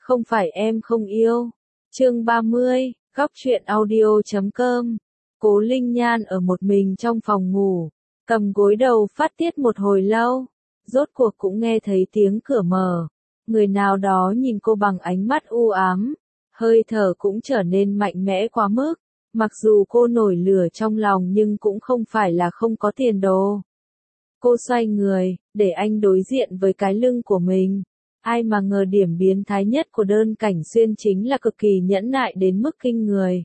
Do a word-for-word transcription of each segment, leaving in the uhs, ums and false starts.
Không phải em không yêu. Chương ba mươi, góc truyện audio chấm com. Cố Linh Nhan ở một mình trong phòng ngủ, cầm gối đầu phát tiết một hồi lâu, rốt cuộc cũng nghe thấy tiếng cửa mở. Người nào đó nhìn cô bằng ánh mắt u ám, hơi thở cũng trở nên mạnh mẽ quá mức. Mặc dù cô nổi lửa trong lòng nhưng cũng không phải là không có tiền đồ. Cô xoay người, để anh đối diện với cái lưng của mình. Ai mà ngờ điểm biến thái nhất của Đơn Cảnh Xuyên chính là cực kỳ nhẫn nại đến mức kinh người.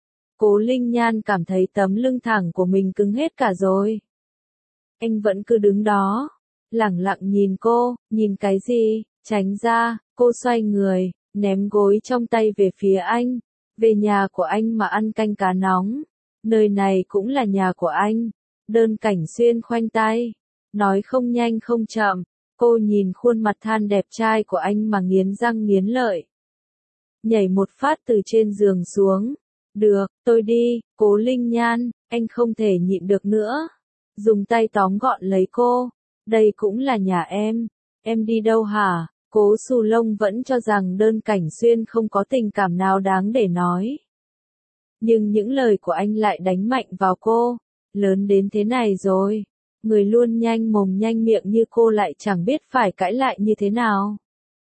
Cố Linh Nhan cảm thấy tấm lưng thẳng của mình cứng hết cả rồi. Anh vẫn cứ đứng đó, lẳng lặng nhìn cô, nhìn cái gì, tránh ra, cô xoay người, ném gối trong tay về phía anh. Về nhà của anh mà ăn canh cá nóng, nơi này cũng là nhà của anh. Đơn Cảnh Xuyên khoanh tay, nói không nhanh không chậm. Cô nhìn khuôn mặt than đẹp trai của anh mà nghiến răng nghiến lợi. Nhảy một phát từ trên giường xuống. Được, tôi đi, Cố Linh Nhan, anh không thể nhịn được nữa. Dùng tay tóm gọn lấy cô. Đây cũng là nhà em. Em đi đâu hả? Cố Xù Lông vẫn cho rằng Đơn Cảnh Xuyên không có tình cảm nào đáng để nói. Nhưng những lời của anh lại đánh mạnh vào cô. Lớn đến thế này rồi. Người luôn nhanh mồm nhanh miệng như cô lại chẳng biết phải cãi lại như thế nào.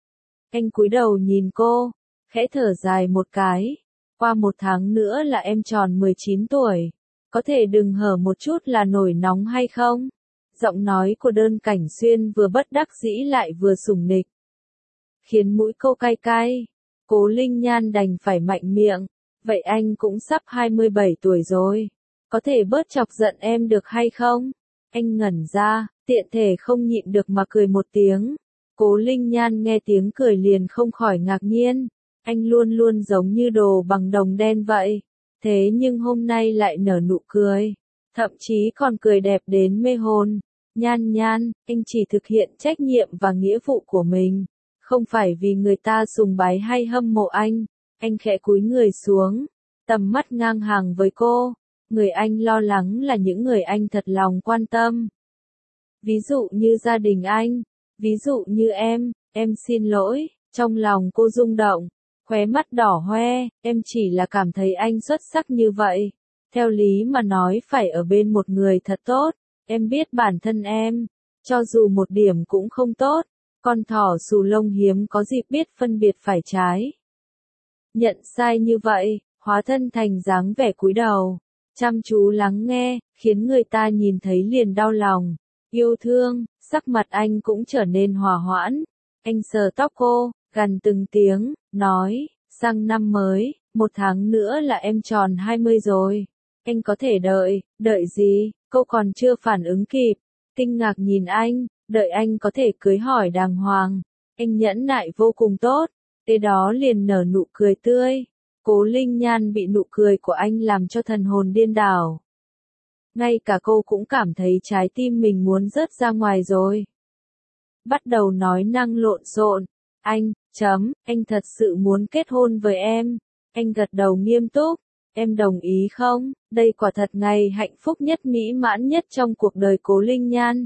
Anh cúi đầu nhìn cô, khẽ thở dài một cái. Qua một tháng nữa là em tròn mười chín tuổi. Có thể đừng hở một chút là nổi nóng hay không? Giọng nói của Đơn Cảnh Xuyên vừa bất đắc dĩ lại vừa sủng nịch, khiến mũi cô cay cay. Cố Linh Nhan đành phải mạnh miệng. Vậy anh cũng sắp hai mươi bảy tuổi rồi. Có thể bớt chọc giận em được hay không? Anh ngẩn ra, tiện thể không nhịn được mà cười một tiếng. Cố Linh Nhan nghe tiếng cười liền không khỏi ngạc nhiên. Anh luôn luôn giống như đồ bằng đồng đen vậy. Thế nhưng hôm nay lại nở nụ cười. Thậm chí còn cười đẹp đến mê hồn. Nhan Nhan, anh chỉ thực hiện trách nhiệm và nghĩa vụ của mình. Không phải vì người ta sùng bái hay hâm mộ anh. Anh khẽ cúi người xuống, tầm mắt ngang hàng với cô. Người anh lo lắng là những người anh thật lòng quan tâm. Ví dụ như gia đình anh, ví dụ như em, em xin lỗi. Trong lòng cô rung động, khóe mắt đỏ hoe, em chỉ là cảm thấy anh xuất sắc như vậy. Theo lý mà nói phải ở bên một người thật tốt, em biết bản thân em, cho dù một điểm cũng không tốt. Con thỏ Xù Lông hiếm có dịp biết phân biệt phải trái. Nhận sai như vậy, hóa thân thành dáng vẻ cúi đầu, chăm chú lắng nghe, khiến người ta nhìn thấy liền đau lòng, yêu thương. Sắc mặt anh cũng trở nên hòa hoãn. Anh sờ tóc cô, gằn từng tiếng, nói, sang năm mới, một tháng nữa là em tròn hai mươi rồi. Anh có thể đợi, đợi gì? Cô còn chưa phản ứng kịp, kinh ngạc nhìn anh, đợi anh có thể cưới hỏi đàng hoàng. Anh nhẫn nại vô cùng tốt, thế đó liền nở nụ cười tươi. Cố Linh Nhan bị nụ cười của anh làm cho thần hồn điên đảo. Ngay cả cô cũng cảm thấy trái tim mình muốn rớt ra ngoài rồi. Bắt đầu nói năng lộn xộn. Anh, chấm, anh thật sự muốn kết hôn với em. Anh gật đầu nghiêm túc. Em đồng ý không? Đây quả thật ngày hạnh phúc nhất mỹ mãn nhất trong cuộc đời Cố Linh Nhan.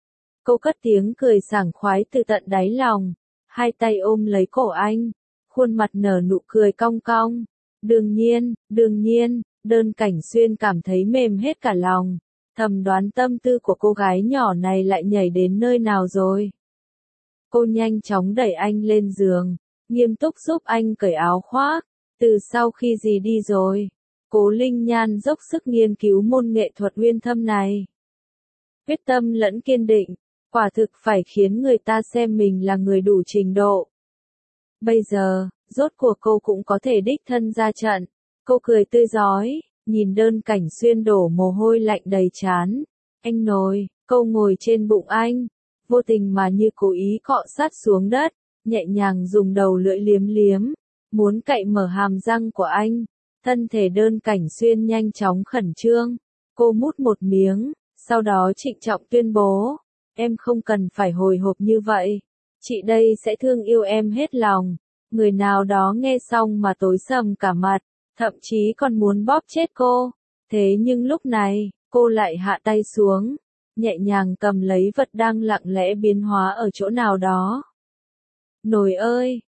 Cô cất tiếng cười sảng khoái từ tận đáy lòng. Hai tay ôm lấy cổ anh. Khuôn mặt nở nụ cười cong cong. Đương nhiên, đương nhiên, Đơn Cảnh Xuyên cảm thấy mềm hết cả lòng. Thầm đoán tâm tư của cô gái nhỏ này lại nhảy đến nơi nào rồi. Cô nhanh chóng đẩy anh lên giường, nghiêm túc giúp anh cởi áo khoác. Từ sau khi gì đi rồi, Cố Linh Nhan dốc sức nghiên cứu môn nghệ thuật uyên thâm này. Quyết tâm lẫn kiên định, quả thực phải khiến người ta xem mình là người đủ trình độ. Bây giờ, rốt cuộc cô cũng có thể đích thân ra trận. Cô cười tươi rói, nhìn Đơn Cảnh Xuyên đổ mồ hôi lạnh đầy trán. Anh nồi, cô ngồi trên bụng anh, vô tình mà như cố ý cọ sát xuống đất, nhẹ nhàng dùng đầu lưỡi liếm liếm, muốn cạy mở hàm răng của anh. Thân thể Đơn Cảnh Xuyên nhanh chóng khẩn trương. Cô mút một miếng, sau đó trịnh trọng tuyên bố, em không cần phải hồi hộp như vậy. Chị đây sẽ thương yêu em hết lòng. Người nào đó nghe xong mà tối sầm cả mặt, thậm chí còn muốn bóp chết cô. Thế nhưng lúc này, cô lại hạ tay xuống, nhẹ nhàng cầm lấy vật đang lặng lẽ biến hóa ở chỗ nào đó. Nồi ơi,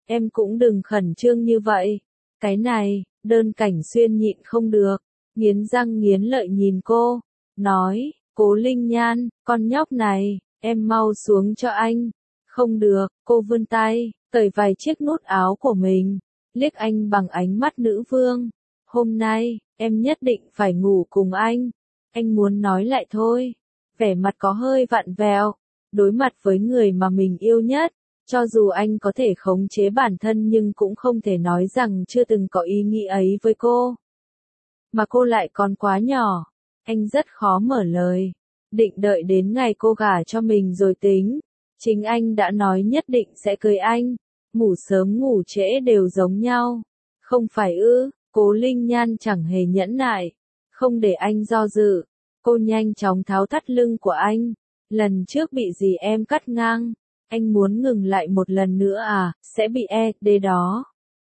em cũng đừng khẩn trương như vậy. Cái này, Đơn Cảnh Xuyên nhịn không được, nghiến răng nghiến lợi nhìn cô, nói, Cố Linh Nhan, con nhóc này, em mau xuống cho anh. Không được, cô vươn tay, cởi vài chiếc nút áo của mình, liếc anh bằng ánh mắt nữ vương. Hôm nay, em nhất định phải ngủ cùng anh. Anh muốn nói lại thôi, vẻ mặt có hơi vặn vẹo, đối mặt với người mà mình yêu nhất. Cho dù anh có thể khống chế bản thân nhưng cũng không thể nói rằng chưa từng có ý nghĩ ấy với cô. Mà cô lại còn quá nhỏ, anh rất khó mở lời. Định đợi đến ngày cô gả cho mình rồi tính. Chính anh đã nói nhất định sẽ cưới anh. Ngủ sớm ngủ trễ đều giống nhau. Không phải ư? Cố Linh Nhan chẳng hề nhẫn nại. Không để anh do dự. Cô nhanh chóng tháo thắt lưng của anh. Lần trước bị gì em cắt ngang. Anh muốn ngừng lại một lần nữa à, sẽ bị E D đó.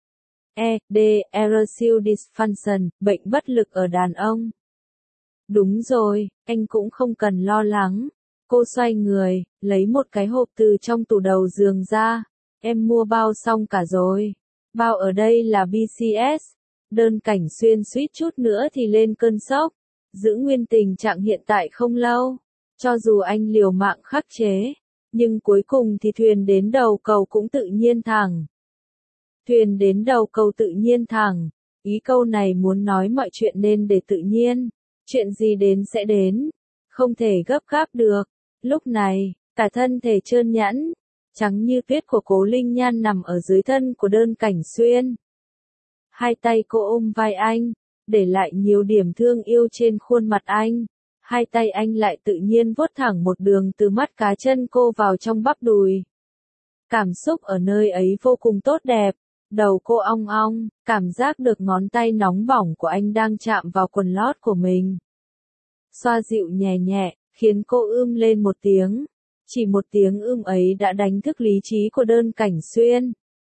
E D, Erectile Dysfunction, bệnh bất lực ở đàn ông. Đúng rồi, anh cũng không cần lo lắng. Cô xoay người, lấy một cái hộp từ trong tủ đầu giường ra. Em mua bao xong cả rồi. Bao ở đây là B C S. Đơn Cảnh Xuyên suýt chút nữa thì lên cơn sốc. Giữ nguyên tình trạng hiện tại không lâu. Cho dù anh liều mạng khắc chế. Nhưng cuối cùng thì thuyền đến đầu cầu cũng tự nhiên thẳng. Thuyền đến đầu cầu tự nhiên thẳng. Ý câu này muốn nói mọi chuyện nên để tự nhiên. Chuyện gì đến sẽ đến. Không thể gấp gáp được. Lúc này, cả thân thể trơn nhẵn, trắng như tuyết của Cố Linh Nhan nằm ở dưới thân của Đơn Cảnh Xuyên. Hai tay cô ôm vai anh, để lại nhiều điểm thương yêu trên khuôn mặt anh. Hai tay anh lại tự nhiên vuốt thẳng một đường từ mắt cá chân cô vào trong bắp đùi. Cảm xúc ở nơi ấy vô cùng tốt đẹp. Đầu cô ong ong, cảm giác được ngón tay nóng bỏng của anh đang chạm vào quần lót của mình. Xoa dịu nhẹ nhẹ, khiến cô ưm lên một tiếng. Chỉ một tiếng ưm ấy đã đánh thức lý trí của Đơn Cảnh Xuyên.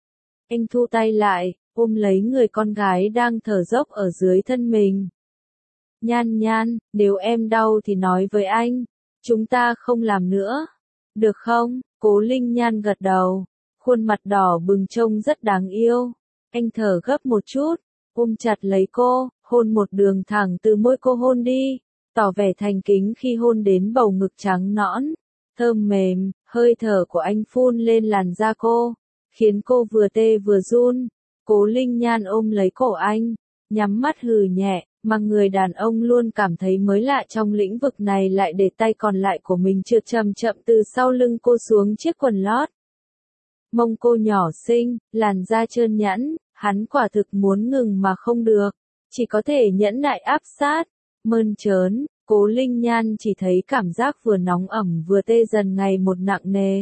Anh thu tay lại, ôm lấy người con gái đang thở dốc ở dưới thân mình. Nhan Nhan, nếu em đau thì nói với anh. Chúng ta không làm nữa. Được không? Cố Linh Nhan gật đầu. Khuôn mặt đỏ bừng trông rất đáng yêu. Anh thở gấp một chút, ôm chặt lấy cô, hôn một đường thẳng từ môi cô hôn đi, tỏ vẻ thành kính khi hôn đến bầu ngực trắng nõn, thơm mềm, hơi thở của anh phun lên làn da cô, khiến cô vừa tê vừa run. Cố Linh Nhan ôm lấy cổ anh, nhắm mắt hừ nhẹ, mà người đàn ông luôn cảm thấy mới lạ trong lĩnh vực này lại để tay còn lại của mình trượt chậm chậm từ sau lưng cô xuống chiếc quần lót. Mông cô nhỏ xinh, làn da trơn nhẵn, hắn quả thực muốn ngừng mà không được, chỉ có thể nhẫn nại áp sát, mơn trớn. Cố Linh Nhan chỉ thấy cảm giác vừa nóng ẩm vừa tê dần ngày một nặng nề.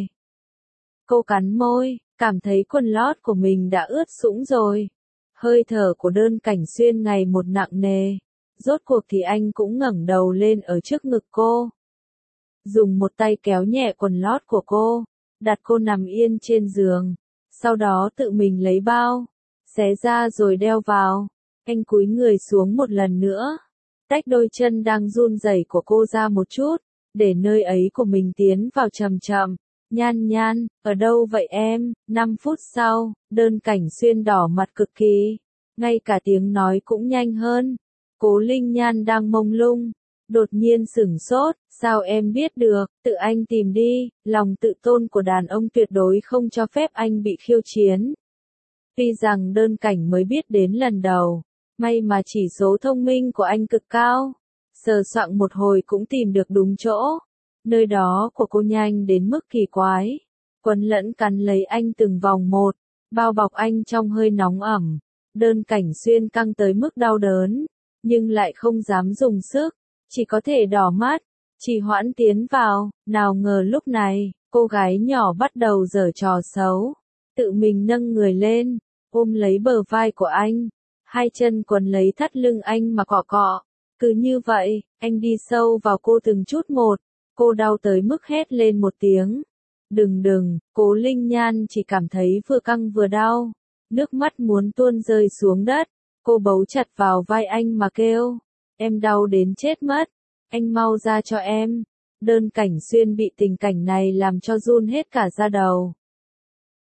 Cô cắn môi, cảm thấy quần lót của mình đã ướt sũng rồi. Hơi thở của Đơn Cảnh Xuyên ngày một nặng nề. Rốt cuộc thì anh cũng ngẩng đầu lên ở trước ngực cô. Dùng một tay kéo nhẹ quần lót của cô, đặt cô nằm yên trên giường. Sau đó tự mình lấy bao, xé ra rồi đeo vào. Anh cúi người xuống một lần nữa. Tách đôi chân đang run rẩy của cô ra một chút, để nơi ấy của mình tiến vào chậm chậm. Nhan Nhan, ở đâu vậy em? Năm phút sau, Đơn Cảnh Xuyên đỏ mặt cực kỳ, ngay cả tiếng nói cũng nhanh hơn. Cố Linh Nhan đang mông lung, đột nhiên sửng sốt, sao em biết được, tự anh tìm đi, lòng tự tôn của đàn ông tuyệt đối không cho phép anh bị khiêu chiến. Tuy rằng Đơn Cảnh mới biết đến lần đầu, may mà chỉ số thông minh của anh cực cao, sờ soạng một hồi cũng tìm được đúng chỗ. Nơi đó của cô nhanh đến mức kỳ quái, quấn lẫn cắn lấy anh từng vòng một, bao bọc anh trong hơi nóng ẩm. Đơn Cảnh Xuyên căng tới mức đau đớn, nhưng lại không dám dùng sức, chỉ có thể đỏ mắt, chỉ hoãn tiến vào. Nào ngờ lúc này, cô gái nhỏ bắt đầu giở trò xấu, tự mình nâng người lên, ôm lấy bờ vai của anh, hai chân quấn lấy thắt lưng anh mà cọ cọ. Cứ như vậy, anh đi sâu vào cô từng chút một. Cô đau tới mức hét lên một tiếng. Đừng đừng, Cố Linh Nhan chỉ cảm thấy vừa căng vừa đau. Nước mắt muốn tuôn rơi xuống đất. Cô bấu chặt vào vai anh mà kêu. Em đau đến chết mất. Anh mau ra cho em. Đơn Cảnh Xuyên bị tình cảnh này làm cho run hết cả da đầu.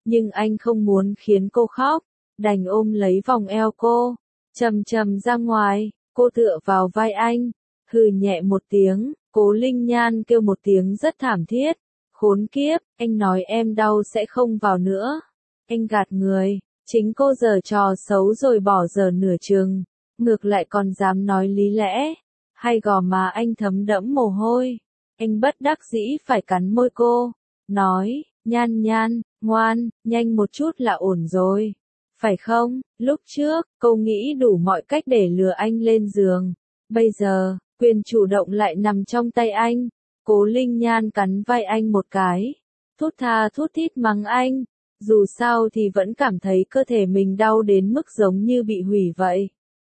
nhưng anh không muốn khiến cô khóc, đành ôm lấy vòng eo cô, chầm chầm ra ngoài, cô tựa vào vai anh, hừ nhẹ một tiếng, Cố Linh Nhan kêu một tiếng rất thảm thiết, khốn kiếp, anh nói em đau sẽ không vào nữa, anh gạt người, chính cô giở trò xấu rồi bỏ dở nửa chừng, ngược lại còn dám nói lý lẽ, hay gò má anh thấm đẫm mồ hôi, anh bất đắc dĩ phải cắn môi cô, nói, Nhan Nhan, ngoan, nhanh một chút là ổn rồi. Phải không, lúc trước, cô nghĩ đủ mọi cách để lừa anh lên giường. Bây giờ, quyền chủ động lại nằm trong tay anh. Cố Linh Nhan cắn vai anh một cái. Thút tha thút thít mắng anh. Dù sao thì vẫn cảm thấy cơ thể mình đau đến mức giống như bị hủy vậy.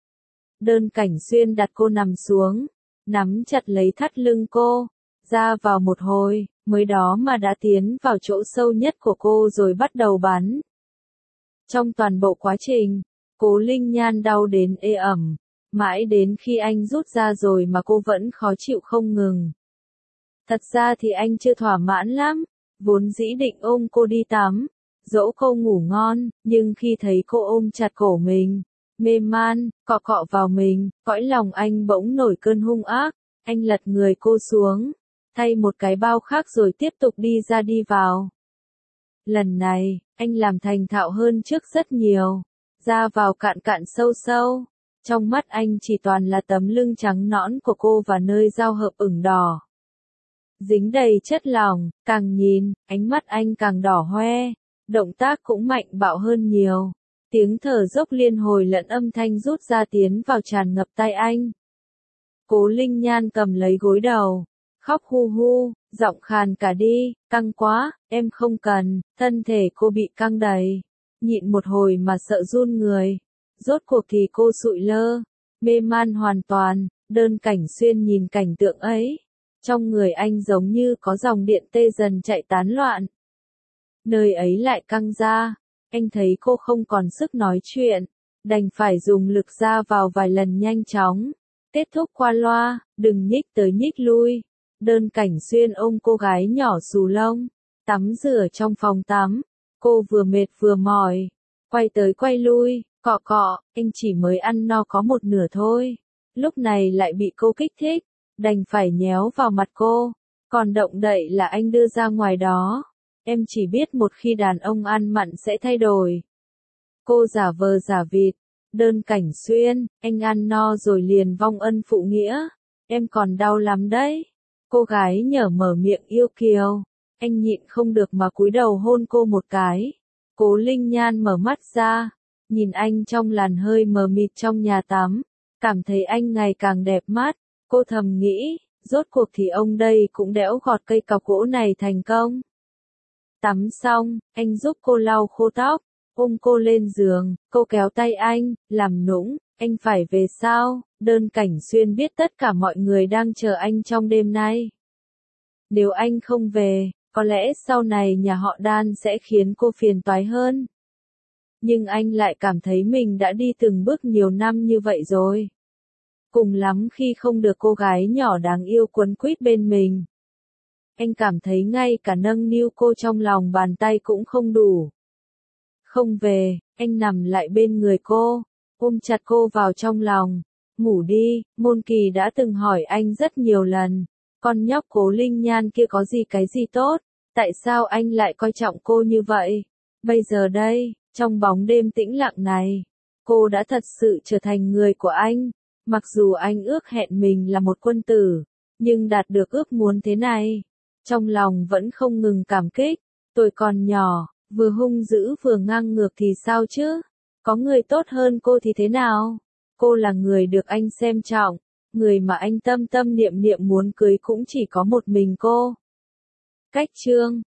Đơn Cảnh Xuyên đặt cô nằm xuống. Nắm chặt lấy thắt lưng cô. Ra vào một hồi, mới đó mà đã tiến vào chỗ sâu nhất của cô rồi bắt đầu bắn. Trong toàn bộ quá trình, Cố Linh Nhan đau đến ê ẩm, mãi đến khi anh rút ra rồi mà cô vẫn khó chịu không ngừng. Thật ra thì anh chưa thỏa mãn lắm, vốn dĩ định ôm cô đi tắm, dỗ cô ngủ ngon, nhưng khi thấy cô ôm chặt cổ mình, mềm man, cọ cọ vào mình, cõi lòng anh bỗng nổi cơn hung ác, anh lật người cô xuống, thay một cái bao khác rồi tiếp tục đi ra đi vào. Lần này, anh làm thành thạo hơn trước rất nhiều, ra vào cạn cạn sâu sâu, trong mắt anh chỉ toàn là tấm lưng trắng nõn của cô và nơi giao hợp ửng đỏ. Dính đầy chất lỏng, càng nhìn, ánh mắt anh càng đỏ hoe, động tác cũng mạnh bạo hơn nhiều, tiếng thở dốc liên hồi lẫn âm thanh rút ra tiến vào tràn ngập tai anh. Cố Linh Nhan cầm lấy gối đầu, khóc hu hu, giọng khàn cả đi, căng quá, em không cần, thân thể cô bị căng đầy, nhịn một hồi mà sợ run người, rốt cuộc thì cô sụi lơ, mê man hoàn toàn, Đơn Cảnh Xuyên nhìn cảnh tượng ấy, trong người anh giống như có dòng điện tê dần chạy tán loạn. Nơi ấy lại căng ra, anh thấy cô không còn sức nói chuyện, đành phải dùng lực ra vào vài lần nhanh chóng, kết thúc qua loa, đừng nhích tới nhích lui. Đơn Cảnh Xuyên ôm cô gái nhỏ xù lông, tắm rửa trong phòng tắm, cô vừa mệt vừa mỏi, quay tới quay lui, cọ cọ, anh chỉ mới ăn no có một nửa thôi, lúc này lại bị cô kích thích, đành phải nhéo vào mặt cô, còn động đậy là anh đưa ra ngoài đó, em chỉ biết một khi đàn ông ăn mặn sẽ thay đổi. Cô giả vờ giả vịt, Đơn Cảnh Xuyên, anh ăn no rồi liền vong ân phụ nghĩa, em còn đau lắm đấy. Cô gái nhở mở miệng yêu kiều, anh nhịn không được mà cúi đầu hôn cô một cái. Cố Linh Nhan mở mắt ra, nhìn anh trong làn hơi mờ mịt trong nhà tắm, cảm thấy anh ngày càng đẹp mắt, cô thầm nghĩ, rốt cuộc thì ông đây cũng đẽo gọt cây cọc gỗ này thành công. Tắm xong, anh giúp cô lau khô tóc, ôm cô lên giường, cô kéo tay anh, làm nũng, anh phải về sao? Đơn Cảnh Xuyên biết tất cả mọi người đang chờ anh trong đêm nay. Nếu anh không về, có lẽ sau này nhà họ Đan sẽ khiến cô phiền toái hơn. Nhưng anh lại cảm thấy mình đã đi từng bước nhiều năm như vậy rồi. Cùng lắm khi không được cô gái nhỏ đáng yêu quấn quýt bên mình. Anh cảm thấy ngay cả nâng niu cô trong lòng bàn tay cũng không đủ. Không về, anh nằm lại bên người cô, ôm chặt cô vào trong lòng. Ngủ đi, Môn Kỳ đã từng hỏi anh rất nhiều lần, con nhóc Cố Linh Nhan kia có gì cái gì tốt, tại sao anh lại coi trọng cô như vậy? Bây giờ đây, trong bóng đêm tĩnh lặng này, cô đã thật sự trở thành người của anh, mặc dù anh ước hẹn mình là một quân tử, nhưng đạt được ước muốn thế này, trong lòng vẫn không ngừng cảm kích, tôi còn nhỏ, vừa hung dữ vừa ngang ngược thì sao chứ, có người tốt hơn cô thì thế nào? Cô là người được anh xem trọng, người mà anh tâm tâm niệm niệm muốn cưới cũng chỉ có một mình cô. Cách chương